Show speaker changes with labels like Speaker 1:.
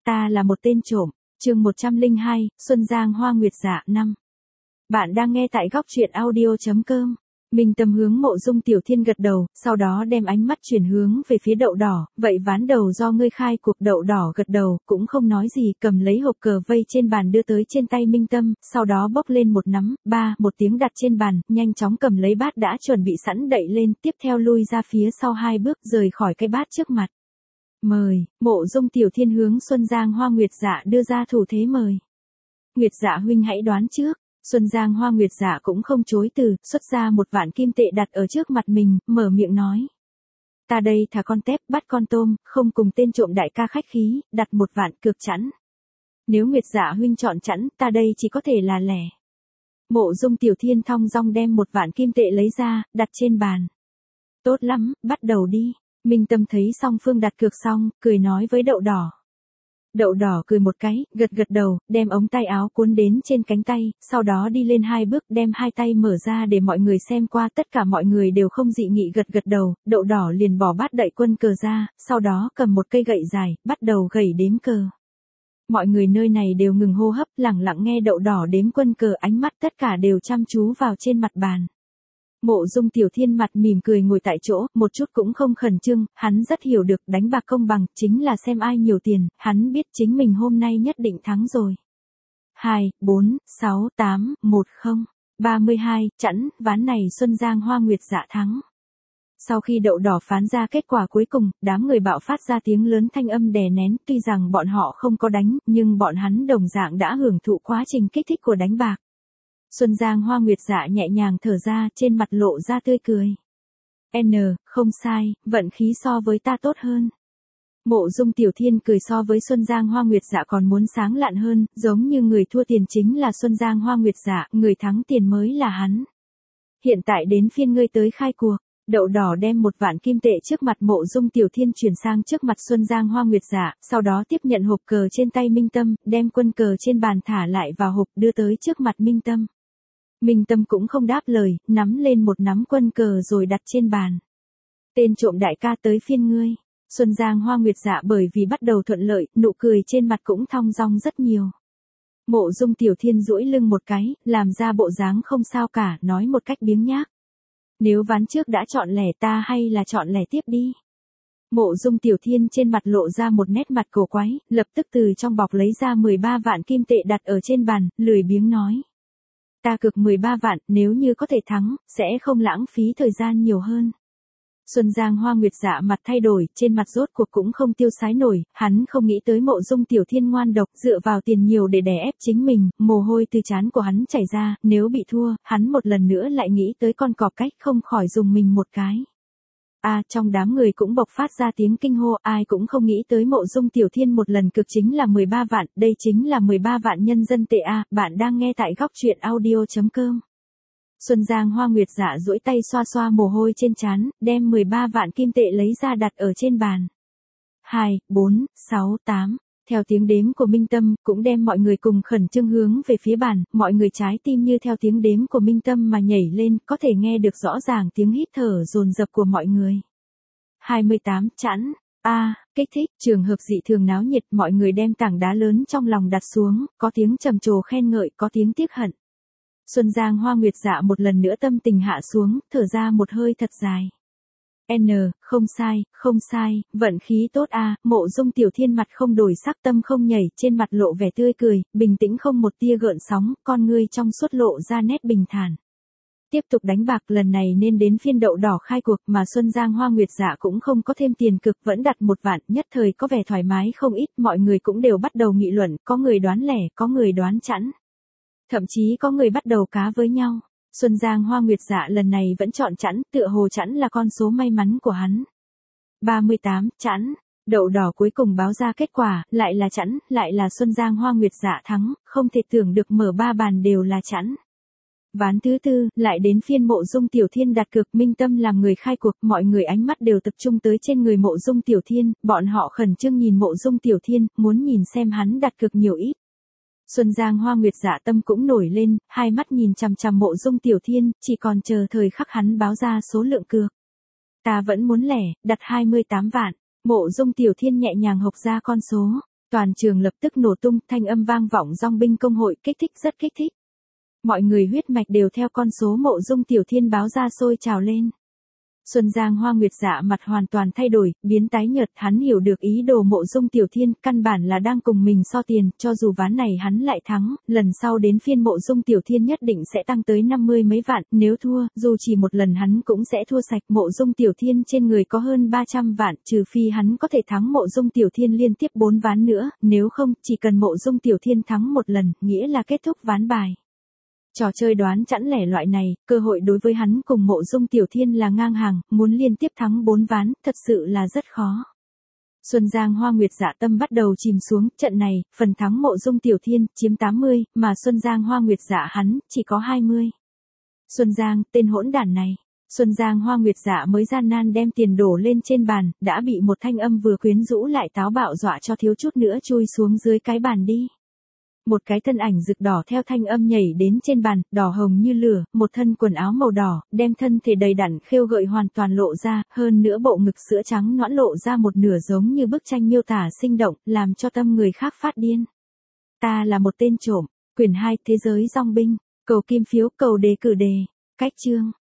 Speaker 1: Ta là một tên trộm. Chương 102, Xuân Giang Hoa Nguyệt Dạ 5. Bạn đang nghe tại góc truyện audio.com. Minh Tâm hướng Mộ Dung Tiểu Thiên gật đầu, sau đó đem ánh mắt chuyển hướng về phía Đậu Đỏ, vậy ván đầu do ngươi khai cuộc. Đậu Đỏ gật đầu, cũng không nói gì, cầm lấy hộp cờ vây trên bàn đưa tới trên tay Minh Tâm, sau đó bốc lên một nắm, một tiếng đặt trên bàn, nhanh chóng cầm lấy bát đã chuẩn bị sẵn đậy lên, tiếp theo lui ra phía sau 2 bước rời khỏi cái bát trước mặt. Mời. Mộ Dung Tiểu Thiên hướng Xuân Giang Hoa Nguyệt Dạ đưa ra thủ thế mời. Nguyệt Dạ huynh hãy đoán trước. Xuân Giang Hoa Nguyệt Dạ cũng không chối từ, xuất ra 1 vạn kim tệ đặt ở trước mặt mình, mở miệng nói. Ta đây thả con tép, bắt con tôm, không cùng tên trộm đại ca khách khí, đặt 1 vạn cược chẵn. Nếu Nguyệt Dạ huynh chọn chẵn, ta đây chỉ có thể là lẻ. Mộ Dung Tiểu Thiên thong dong đem 1 vạn kim tệ lấy ra, đặt trên bàn. Tốt lắm, bắt đầu đi. Minh Tâm thấy song phương đặt cược xong, cười nói với Đậu Đỏ. Đậu Đỏ cười một cái, gật đầu, đem ống tay áo cuốn đến trên cánh tay, sau đó đi lên 2 bước đem 2 tay mở ra để mọi người xem qua, tất cả mọi người đều không dị nghị gật đầu. Đậu Đỏ liền bỏ bát đậy quân cờ ra, sau đó cầm một cây gậy dài, bắt đầu gẩy đếm cờ. Mọi người nơi này đều ngừng hô hấp, lặng lặng nghe Đậu Đỏ đếm quân cờ, ánh mắt tất cả đều chăm chú vào trên mặt bàn. Mộ Dung Tiểu Thiên mặt mỉm cười ngồi tại chỗ, một chút cũng không khẩn trương, hắn rất hiểu được đánh bạc công bằng, chính là xem ai nhiều tiền, hắn biết chính mình hôm nay nhất định thắng rồi. 2, 4, 6, 8, 1, 0, 32, chẵn, ván này Xuân Giang Hoa Nguyệt Dạ thắng. Sau khi Đậu Đỏ phán ra kết quả cuối cùng, đám người bạo phát ra tiếng lớn, thanh âm đè nén, tuy rằng bọn họ không có đánh, nhưng bọn hắn đồng dạng đã hưởng thụ quá trình kích thích của đánh bạc. Xuân Giang Hoa Nguyệt Dạ nhẹ nhàng thở ra, trên mặt lộ ra tươi cười. Không sai, vận khí so với ta tốt hơn. Mộ Dung Tiểu Thiên cười, so với Xuân Giang Hoa Nguyệt Dạ còn muốn sáng lạn hơn, giống như người thua tiền chính là Xuân Giang Hoa Nguyệt Dạ, người thắng tiền mới là hắn. Hiện tại đến phiên ngươi tới khai cuộc. Đậu Đỏ đem 1 vạn kim tệ trước mặt Mộ Dung Tiểu Thiên chuyển sang trước mặt Xuân Giang Hoa Nguyệt Dạ, sau đó tiếp nhận hộp cờ trên tay Minh Tâm, đem quân cờ trên bàn thả lại vào hộp đưa tới trước mặt Minh Tâm. Minh Tâm cũng không đáp lời, nắm lên một nắm quân cờ rồi đặt trên bàn. Tên trộm đại ca, tới phiên ngươi. Xuân Giang Hoa Nguyệt Dạ bởi vì bắt đầu thuận lợi, nụ cười trên mặt cũng thong dong rất nhiều. Mộ Dung Tiểu Thiên duỗi lưng một cái, làm ra bộ dáng không sao cả, nói một cách biếng nhác. Nếu ván trước đã chọn lẻ, ta hay là chọn lẻ tiếp đi. Mộ Dung Tiểu Thiên trên mặt lộ ra một nét mặt cổ quái, lập tức từ trong bọc lấy ra 13 vạn kim tệ đặt ở trên bàn, lười biếng nói. Ta cược 13 vạn, nếu như có thể thắng, sẽ không lãng phí thời gian nhiều hơn. Xuân Giang Hoa Nguyệt Dạ mặt thay đổi, trên mặt rốt cuộc cũng không tiêu sái nổi, hắn không nghĩ tới Mộ Dung Tiểu Thiên ngoan độc, dựa vào tiền nhiều để đè ép chính mình, mồ hôi từ trán của hắn chảy ra, nếu bị thua, hắn một lần nữa lại nghĩ tới con cọp cách, không khỏi dùng mình một cái. Trong đám người cũng bộc phát ra tiếng kinh hô, ai cũng không nghĩ tới Mộ Dung Tiểu Thiên một lần cực chính là 13 vạn, đây chính là 13 vạn nhân dân tệ bạn đang nghe tại góc truyện audio.com. Xuân Giang Hoa Nguyệt Dạ duỗi tay xoa xoa mồ hôi trên trán, đem 13 vạn kim tệ lấy ra đặt ở trên bàn. 2, 4, 6, 8. Theo tiếng đếm của Minh Tâm, cũng đem mọi người cùng khẩn trương hướng về phía bàn, mọi người trái tim như theo tiếng đếm của Minh Tâm mà nhảy lên, có thể nghe được rõ ràng tiếng hít thở dồn dập của mọi người. 28, chẵn. Kích thích, trường hợp dị thường náo nhiệt, mọi người đem tảng đá lớn trong lòng đặt xuống, có tiếng trầm trồ khen ngợi, có tiếng tiếc hận. Xuân Giang Hoa Nguyệt Dạ một lần nữa tâm tình hạ xuống, thở ra một hơi thật dài. Không sai, vận khí tốt Mộ Dung Tiểu Thiên mặt không đổi sắc, tâm không nhảy, trên mặt lộ vẻ tươi cười, bình tĩnh không một tia gợn sóng, con ngươi trong suốt lộ ra nét bình thản. Tiếp tục đánh bạc, lần này nên đến phiên Đậu Đỏ khai cuộc, mà Xuân Giang Hoa Nguyệt Dạ cũng không có thêm tiền cực, vẫn đặt 1 vạn, nhất thời có vẻ thoải mái không ít, mọi người cũng đều bắt đầu nghị luận, có người đoán lẻ, có người đoán chẵn. Thậm chí có người bắt đầu cá với nhau. Xuân Giang Hoa Nguyệt Dạ lần này vẫn chọn chẵn, tựa hồ chẵn là con số may mắn của hắn. 38, chẵn. Đậu Đỏ cuối cùng báo ra kết quả, lại là chẵn, lại là Xuân Giang Hoa Nguyệt Dạ thắng, không thể tưởng được mở 3 bàn đều là chẵn. Ván thứ 4, lại đến phiên Mộ Dung Tiểu Thiên đặt cược, Minh Tâm làm người khai cuộc, mọi người ánh mắt đều tập trung tới trên người Mộ Dung Tiểu Thiên, bọn họ khẩn trương nhìn Mộ Dung Tiểu Thiên, muốn nhìn xem hắn đặt cược nhiều ít. Xuân Giang Hoa Nguyệt Dạ tâm cũng nổi lên, hai mắt nhìn chằm chằm Mộ Dung Tiểu Thiên, chỉ còn chờ thời khắc hắn báo ra số lượng cược. Ta vẫn muốn lẻ, đặt 28 vạn. Mộ Dung Tiểu Thiên nhẹ nhàng hộc ra con số. Toàn trường lập tức nổ tung, thanh âm vang vọng dòng binh công hội, kích thích, rất kích thích. Mọi người huyết mạch đều theo con số Mộ Dung Tiểu Thiên báo ra sôi trào lên. Xuân Giang Hoa Nguyệt Dạ mặt hoàn toàn thay đổi, biến tái nhợt, hắn hiểu được ý đồ Mộ Dung Tiểu Thiên, căn bản là đang cùng mình so tiền, cho dù ván này hắn lại thắng, lần sau đến phiên Mộ Dung Tiểu Thiên nhất định sẽ tăng tới 50 mấy vạn, nếu thua, dù chỉ một lần hắn cũng sẽ thua sạch. Mộ Dung Tiểu Thiên trên người có hơn 300 vạn, trừ phi hắn có thể thắng Mộ Dung Tiểu Thiên liên tiếp 4 ván nữa, nếu không, chỉ cần Mộ Dung Tiểu Thiên thắng một lần, nghĩa là kết thúc ván bài. Trò chơi đoán chẵn lẻ loại này, cơ hội đối với hắn cùng Mộ Dung Tiểu Thiên là ngang hàng, muốn liên tiếp thắng 4 ván, thật sự là rất khó. Xuân Giang Hoa Nguyệt Dạ tâm bắt đầu chìm xuống, trận này, phần thắng Mộ Dung Tiểu Thiên, chiếm 80, mà Xuân Giang Hoa Nguyệt Dạ hắn, chỉ có 20. Xuân Giang, tên hỗn đản này. Xuân Giang Hoa Nguyệt Dạ mới gian nan đem tiền đổ lên trên bàn, đã bị một thanh âm vừa quyến rũ lại táo bạo dọa cho thiếu chút nữa chui xuống dưới cái bàn đi. Một cái thân ảnh rực đỏ theo thanh âm nhảy đến trên bàn, đỏ hồng như lửa, một thân quần áo màu đỏ, đem thân thể đầy đặn khêu gợi hoàn toàn lộ ra, hơn nữa bộ ngực sữa trắng nõn lộ ra một nửa giống như bức tranh miêu tả sinh động, làm cho tâm người khác phát điên. Ta là một tên trộm. Quyển 2 Thế giới Dong binh. Cầu kim phiếu, cầu đề cử đề. Cách chương.